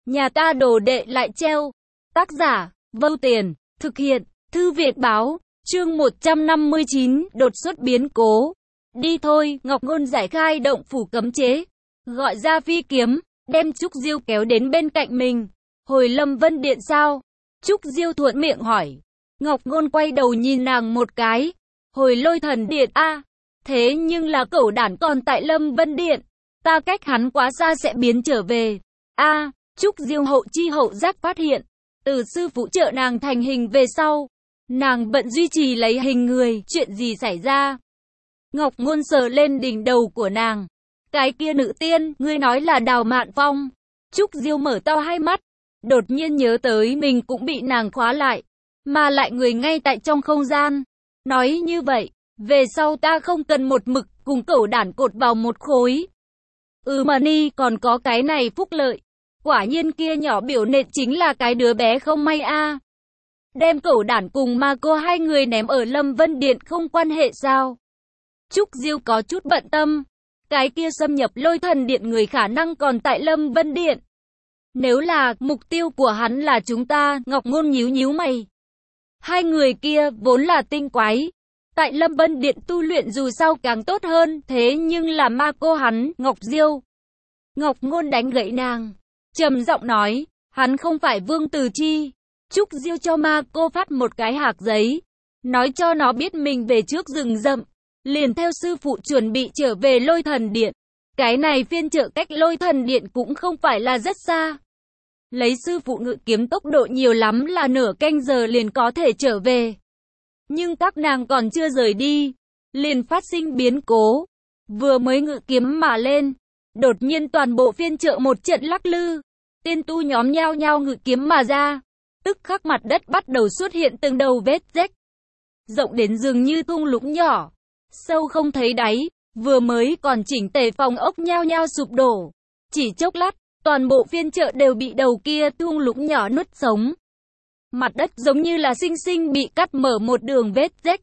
Nhà ta đồ đệ lại treo. Tác giả, Vâu Tiền, thực hiện, Thư Viện Báo, chương 159, đột xuất biến cố. Đi thôi, Ngọc Ngôn giải khai động phủ cấm chế, gọi ra phi kiếm, đem Trúc Diêu kéo đến bên cạnh mình. Hồi Lâm Vân Điện sao? Trúc Diêu thuận miệng hỏi. Ngọc Ngôn quay đầu nhìn nàng một cái. Hồi Lôi Thần Điện a, thế nhưng là cẩu đản còn tại Lâm Vân Điện, ta cách hắn quá xa sẽ biến trở về. A, Trúc Diêu hậu chi hậu giác phát hiện, từ sư phụ trợ nàng thành hình về sau, nàng bận duy trì lấy hình người, chuyện gì xảy ra? Ngọc Ngôn sờ lên đỉnh đầu của nàng. Cái kia nữ tiên, ngươi nói là Đào Mạn Phong. Trúc Diêu mở to hai mắt, đột nhiên nhớ tới mình cũng bị nàng khóa lại, mà lại người ngay tại trong không gian. Nói như vậy, về sau ta không cần một mực cùng cẩu đản cột vào một khối. Mà ni còn có cái này phúc lợi. Quả nhiên kia nhỏ biểu nện chính là cái đứa bé không may a. Đem cẩu đản cùng ma cô hai người ném ở Lâm Vân Điện không quan hệ sao? Trúc Diêu có chút bận tâm. Cái kia xâm nhập Lôi Thần Điện người khả năng còn tại Lâm Vân Điện. Nếu là mục tiêu của hắn là chúng ta, Ngọc Ngôn nhíu nhíu mày. Hai người kia vốn là tinh quái. Tại Lâm Vân Điện tu luyện dù sao càng tốt hơn, thế nhưng là ma cô hắn, Ngọc Diêu. Ngọc Ngôn đánh gãy nàng, trầm giọng nói, hắn không phải Vương Từ Chi. Trúc Diêu cho ma cô phát một cái hạc giấy, nói cho nó biết mình về trước rừng rậm, liền theo sư phụ chuẩn bị trở về Lôi Thần Điện. Cái này phiên chợ cách Lôi Thần Điện cũng không phải là rất xa. Lấy sư phụ ngự kiếm tốc độ nhiều lắm là nửa canh giờ liền có thể trở về. Nhưng các nàng còn chưa rời đi, liền phát sinh biến cố. Vừa mới ngự kiếm mà lên, đột nhiên toàn bộ phiên chợ một trận lắc lư. Tiên tu nhóm nhao nhao ngự kiếm mà ra, tức khắc mặt đất bắt đầu xuất hiện từng đầu vết rách, rộng đến dường như thung lũng nhỏ, sâu không thấy đáy. Vừa mới còn chỉnh tề phòng ốc nhao nhao sụp đổ, chỉ chốc lát, toàn bộ phiên chợ đều bị đầu kia thung lũng nhỏ nuốt sống. Mặt đất giống như là xinh xinh bị cắt mở một đường vết rách.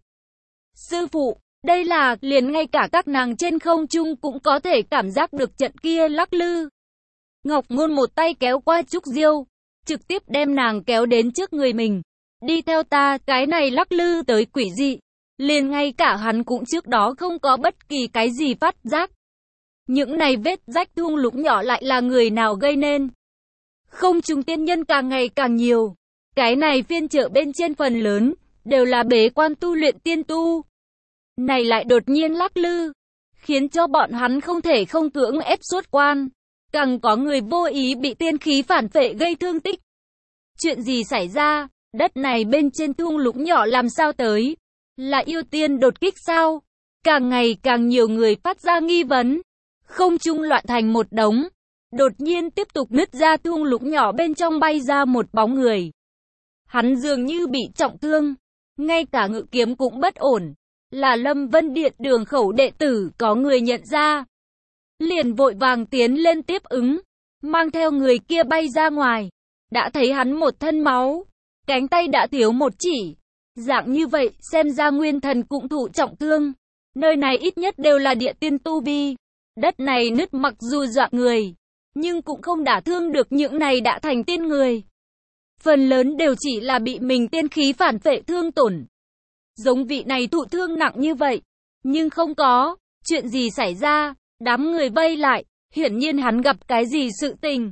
Sư phụ, đây là, liền ngay cả các nàng trên không trung cũng có thể cảm giác được trận kia lắc lư. Ngọc Ngôn một tay kéo qua Trúc Diêu, trực tiếp đem nàng kéo đến trước người mình. Đi theo ta, cái này lắc lư tới quỷ dị. Liền ngay cả hắn cũng trước đó không có bất kỳ cái gì phát giác. Những này vết rách thung lũng nhỏ lại là người nào gây nên? Không trung tiên nhân càng ngày càng nhiều. Cái này phiên chợ bên trên phần lớn, đều là bế quan tu luyện tiên tu. Này lại đột nhiên lắc lư, khiến cho bọn hắn không thể không cưỡng ép xuất quan. Càng có người vô ý bị tiên khí phản phệ gây thương tích. Chuyện gì xảy ra? Đất này bên trên thung lũng nhỏ làm sao tới? Là yêu tiên đột kích sao? Càng ngày càng nhiều người phát ra nghi vấn. Không trung loạn thành một đống. Đột nhiên tiếp tục nứt ra thung lũng nhỏ bên trong bay ra một bóng người. Hắn dường như bị trọng thương, ngay cả ngự kiếm cũng bất ổn. Là Lâm Vân Điện Đường Khẩu đệ tử, có người nhận ra. Liền vội vàng tiến lên tiếp ứng, mang theo người kia bay ra ngoài. Đã thấy hắn một thân máu, cánh tay đã thiếu một chỉ. Dạng như vậy, xem ra nguyên thần cũng thụ trọng thương. Nơi này ít nhất đều là địa tiên tu vi. Đất này nứt mặc dù dọa người, nhưng cũng không đả thương được những này đã thành tiên người. Phần lớn đều chỉ là bị mình tiên khí phản phệ thương tổn. Giống vị này thụ thương nặng như vậy, nhưng không có chuyện gì xảy ra. Đám người vây lại, hiển nhiên hắn gặp cái gì sự tình.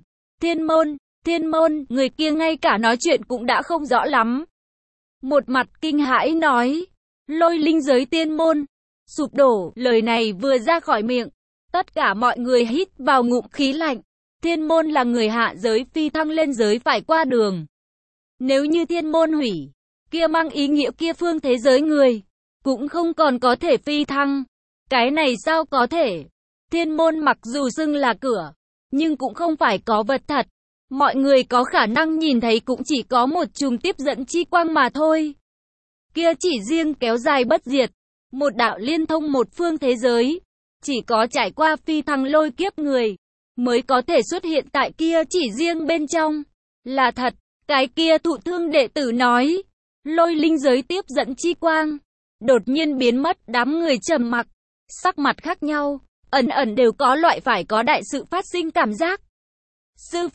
Thiên môn, người kia ngay cả nói chuyện cũng đã không rõ lắm. Một mặt kinh hãi nói, Lôi linh giới tiên môn sụp đổ. Lời này vừa ra khỏi miệng, tất cả mọi người hít vào ngụm khí lạnh. Thiên môn là người hạ giới phi thăng lên giới phải qua đường. Nếu như thiên môn hủy, kia mang ý nghĩa kia phương thế giới người cũng không còn có thể phi thăng. Cái này sao có thể? Thiên môn mặc dù xưng là cửa, nhưng cũng không phải có vật thật. Mọi người có khả năng nhìn thấy cũng chỉ có một chùm tiếp dẫn chi quang mà thôi. Kia chỉ riêng kéo dài bất diệt, một đạo liên thông một phương thế giới. Chỉ có trải qua phi thăng lôi kiếp người mới có thể xuất hiện tại kia chỉ riêng bên trong. Là thật, cái kia thụ thương đệ tử nói, lôi linh giới tiếp dẫn chi quang đột nhiên biến mất. Đám người trầm mặc, sắc mặt khác nhau, ẩn ẩn đều có loại phải có đại sự phát sinh cảm giác. Sư phụ,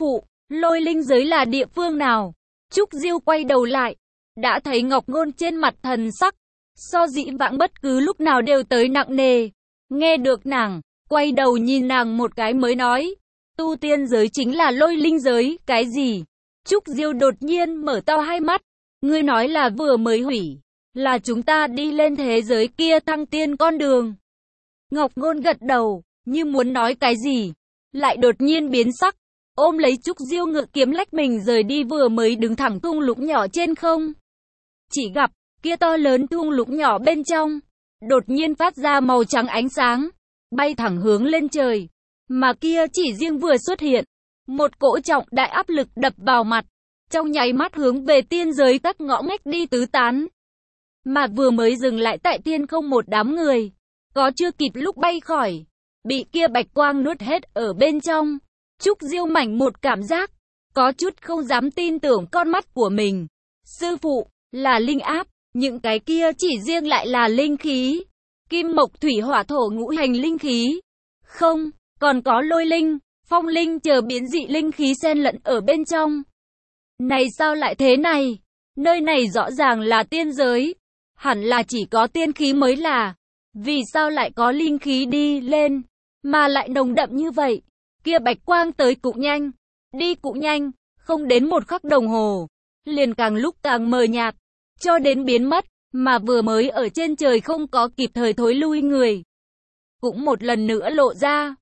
Lôi linh giới là địa phương nào? Trúc Diêu quay đầu lại, đã thấy Ngọc Ngôn trên mặt thần sắc, so dĩ vãng bất cứ lúc nào đều tới nặng nề. Nghe được nàng, quay đầu nhìn nàng một cái mới nói, tu tiên giới chính là lôi linh giới, cái gì? Trúc Diêu đột nhiên mở to hai mắt, ngươi nói là vừa mới hủy, là chúng ta đi lên thế giới kia thăng tiên con đường. Ngọc Ngôn gật đầu, như muốn nói cái gì, lại đột nhiên biến sắc, ôm lấy Trúc Diêu ngự kiếm lách mình rời đi vừa mới đứng thẳng thung lũng nhỏ trên không. Chỉ gặp, kia to lớn thung lũng nhỏ bên trong, đột nhiên phát ra màu trắng ánh sáng, bay thẳng hướng lên trời. Mà kia chỉ riêng vừa xuất hiện, một cỗ trọng đại áp lực đập vào mặt, trong nháy mắt hướng về tiên giới các ngõ ngách đi tứ tán. Mà vừa mới dừng lại tại tiên không một đám người, có chưa kịp lúc bay khỏi, bị kia bạch quang nuốt hết ở bên trong. Trúc Diêu mảnh một cảm giác, có chút không dám tin tưởng con mắt của mình. Sư phụ, là linh áp, những cái kia chỉ riêng lại là linh khí. Kim mộc thủy hỏa thổ ngũ hành linh khí. Không, còn có lôi linh, phong linh chờ biến dị linh khí xen lẫn ở bên trong. Này sao lại thế này? Nơi này rõ ràng là tiên giới, hẳn là chỉ có tiên khí mới là. Vì sao lại có linh khí đi lên, mà lại nồng đậm như vậy? Kia bạch quang tới cũng nhanh, đi cũng nhanh, không đến một khắc đồng hồ, liền càng lúc càng mờ nhạt, cho đến biến mất, mà vừa mới ở trên trời không có kịp thời thối lui người. Cũng một lần nữa lộ ra,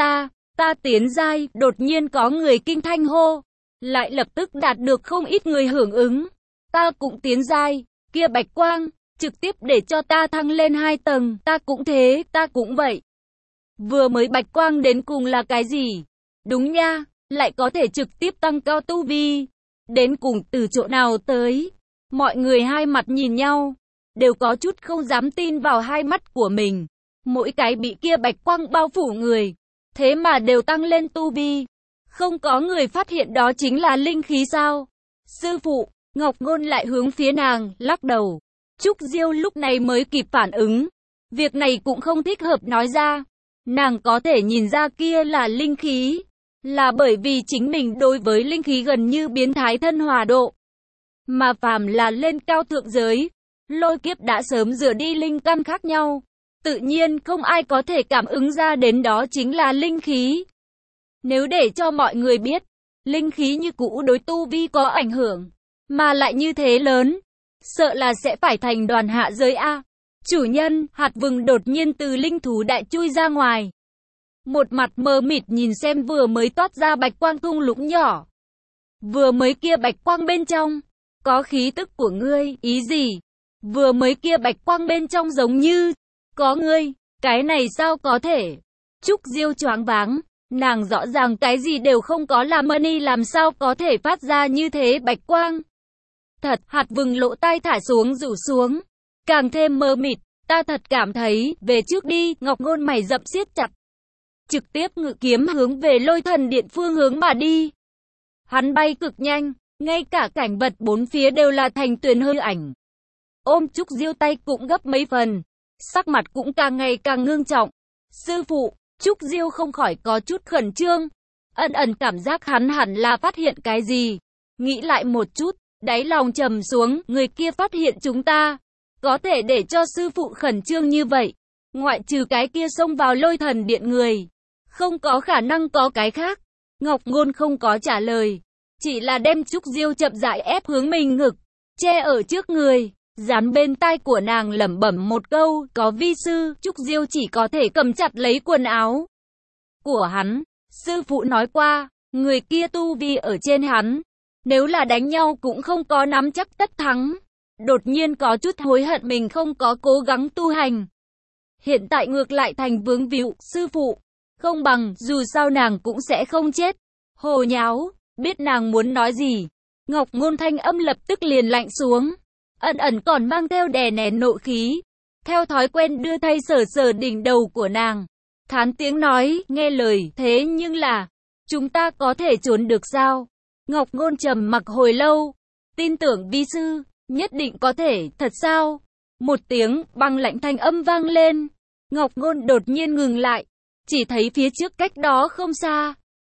ta tiến giai, đột nhiên có người kinh thanh hô, lại lập tức đạt được không ít người hưởng ứng. Ta cũng tiến giai, kia bạch quang, trực tiếp để cho ta thăng lên 2 tầng, ta cũng thế, ta cũng vậy. Vừa mới bạch quang đến cùng là cái gì? Đúng nha, lại có thể trực tiếp tăng cao tu vi. Đến cùng từ chỗ nào tới? Mọi người hai mặt nhìn nhau, đều có chút không dám tin vào hai mắt của mình. Mỗi cái bị kia bạch quang bao phủ người, thế mà đều tăng lên tu vi. Không có người phát hiện đó chính là linh khí sao? Sư phụ, Ngọc Ngôn lại hướng phía nàng, lắc đầu. Trúc Diêu lúc này mới kịp phản ứng. Việc này cũng không thích hợp nói ra. Nàng có thể nhìn ra kia là linh khí, là bởi vì chính mình đối với linh khí gần như biến thái thân hòa độ. Mà phàm là lên cao thượng giới, lôi kiếp đã sớm rửa đi linh căn khác nhau. Tự nhiên không ai có thể cảm ứng ra đến đó chính là linh khí. Nếu để cho mọi người biết, linh khí như cũ đối tu vi có ảnh hưởng, mà lại như thế lớn, sợ là sẽ phải thành đoàn hạ giới A. Chủ nhân, hạt vừng đột nhiên từ linh thú đại chui ra ngoài. Một mặt mờ mịt nhìn xem vừa mới toát ra bạch quang thung lũng nhỏ. Vừa mới kia bạch quang bên trong, có khí tức của ngươi, ý gì? Vừa mới kia bạch quang bên trong giống như, có ngươi, cái này sao có thể? Trúc Diêu choáng váng, nàng rõ ràng cái gì đều không có làm money làm sao có thể phát ra như thế bạch quang. Thật, hạt vừng lỗ tai thả xuống rủ xuống. Càng thêm mơ mịt, ta thật cảm thấy, về trước đi, Ngọc Ngôn mày rậm siết chặt. Trực tiếp ngự kiếm hướng về lôi thần điện phương hướng mà đi. Hắn bay cực nhanh, ngay cả cảnh vật bốn phía đều là thành tuyền hư ảnh. Ôm Trúc Diêu tay cũng gấp mấy phần, sắc mặt cũng càng ngày càng ngưng trọng. Sư phụ, Trúc Diêu không khỏi có chút khẩn trương. Ẩn cảm giác hắn hẳn là phát hiện cái gì. Nghĩ lại một chút, đáy lòng trầm xuống, người kia phát hiện chúng ta. Có thể để cho sư phụ khẩn trương như vậy, ngoại trừ cái kia xông vào lôi thần điện người, không có khả năng có cái khác. Ngọc Ngôn không có trả lời, chỉ là đem Trúc Diêu chậm rãi ép hướng mình ngực, che ở trước người, dán bên tai của nàng lẩm bẩm một câu, có vi sư. Trúc Diêu chỉ có thể cầm chặt lấy quần áo của hắn. Sư phụ nói qua, người kia tu vi ở trên hắn, nếu là đánh nhau cũng không có nắm chắc tất thắng. Đột nhiên có chút hối hận mình không có cố gắng tu hành. Hiện tại ngược lại thành vướng víu, sư phụ. Không bằng, dù sao nàng cũng sẽ không chết. Hồ nháo, biết nàng muốn nói gì. Ngọc Ngôn thanh âm lập tức liền lạnh xuống. Ẩn còn mang theo đè nén nộ khí. Theo thói quen đưa tay sờ sờ đỉnh đầu của nàng. Thán tiếng nói, nghe lời, thế nhưng là, chúng ta có thể trốn được sao? Ngọc Ngôn trầm mặc hồi lâu. Tin tưởng vi sư, nhất định có thể, thật sao? Một tiếng băng lạnh thanh âm vang lên. Ngọc Ngôn đột nhiên ngừng lại, chỉ thấy phía trước cách đó không xa,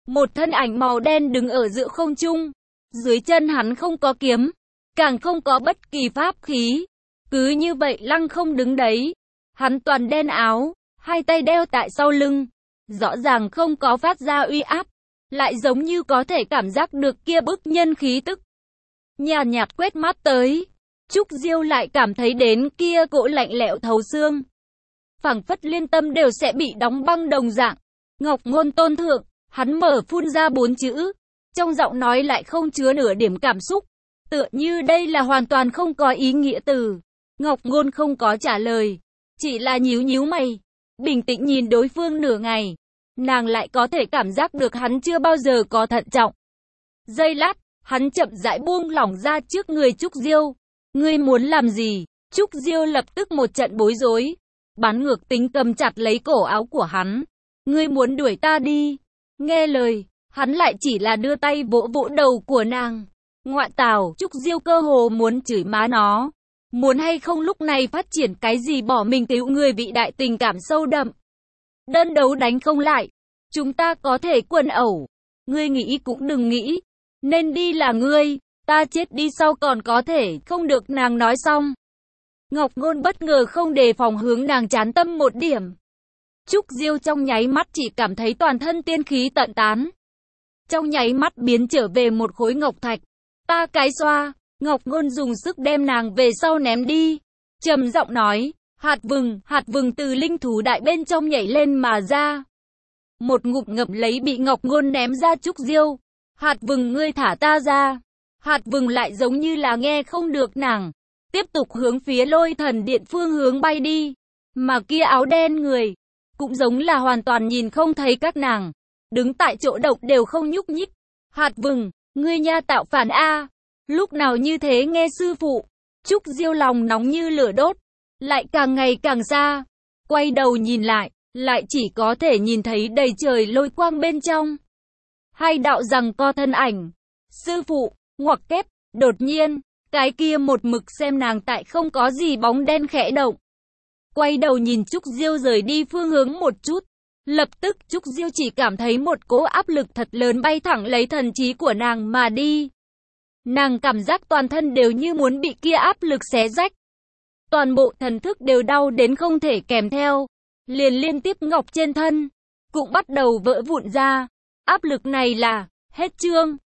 Một thân ảnh màu đen đứng ở giữa không trung. Dưới chân hắn không có kiếm, càng không có bất kỳ pháp khí. Cứ như vậy lăng không đứng đấy. Hắn toàn đen áo, hai tay đeo tại sau lưng. Rõ ràng không có phát ra uy áp, lại giống như có thể cảm giác được kia bức nhân khí tức. Nhàn nhạt quét mắt tới, Trúc Diêu lại cảm thấy đến kia cỗ lạnh lẽo thấu xương. Phảng phất liên tâm đều sẽ bị đóng băng đồng dạng. Ngọc Ngôn tôn thượng, hắn mở phun ra 4 chữ. Trong giọng nói lại không chứa nửa điểm cảm xúc. Tựa như đây là hoàn toàn không có ý nghĩa từ. Ngọc Ngôn không có trả lời, chỉ là nhíu nhíu mày, bình tĩnh nhìn đối phương nửa ngày. Nàng lại có thể cảm giác được hắn chưa bao giờ có thận trọng. Giây lát, hắn chậm rãi buông lỏng ra trước người Trúc Diêu. Ngươi muốn làm gì? Trúc Diêu lập tức một trận bối rối. Bán ngược tính cầm chặt lấy cổ áo của hắn. Ngươi muốn đuổi ta đi? Nghe lời, hắn lại chỉ là đưa tay vỗ vỗ đầu của nàng. Ngoại tảo, Trúc Diêu cơ hồ muốn chửi má nó. Muốn hay không lúc này phát triển cái gì bỏ mình cứu người vị đại tình cảm sâu đậm. Đơn đấu đánh không lại. Chúng ta có thể quần ẩu. Ngươi nghĩ cũng đừng nghĩ. Nên đi là ngươi. Ta chết đi sau còn có thể không được nàng nói xong. Ngọc Ngôn bất ngờ không đề phòng hướng nàng chán tâm một điểm. Trúc Diêu trong nháy mắt chỉ cảm thấy toàn thân tiên khí tận tán. Trong nháy mắt biến trở về một khối ngọc thạch. Ta cái xoa. Ngọc Ngôn dùng sức đem nàng về sau ném đi. Trầm giọng nói, hạt vừng từ linh thú đại bên trong nhảy lên mà ra. Một ngụm ngậm lấy bị Ngọc Ngôn ném ra Trúc Diêu. Hạt vừng ngươi thả ta ra. Hạt vừng lại giống như là nghe không được nàng. Tiếp tục hướng phía Lôi Thần Điện phương hướng bay đi. Mà kia áo đen người, cũng giống là hoàn toàn nhìn không thấy các nàng. Đứng tại chỗ độc đều không nhúc nhích. Hạt vừng, ngươi nha tạo phản a. Lúc nào như thế nghe sư phụ. Trúc Diêu lòng nóng như lửa đốt. Lại càng ngày càng xa. Quay đầu nhìn lại chỉ có thể nhìn thấy đầy trời lôi quang bên trong. Hai đạo rằng co thân ảnh. Sư phụ, ngoặc kép, đột nhiên, cái kia một mực xem nàng tại không có gì bóng đen khẽ động. Quay đầu nhìn Trúc Diêu rời đi phương hướng một chút. Lập tức Trúc Diêu chỉ cảm thấy một cỗ áp lực thật lớn bay thẳng lấy thần trí của nàng mà đi. Nàng cảm giác toàn thân đều như muốn bị kia áp lực xé rách. Toàn bộ thần thức đều đau đến không thể kèm theo. Liền liên tiếp ngọc trên thân cũng bắt đầu vỡ vụn ra. Áp lực này là hết chương.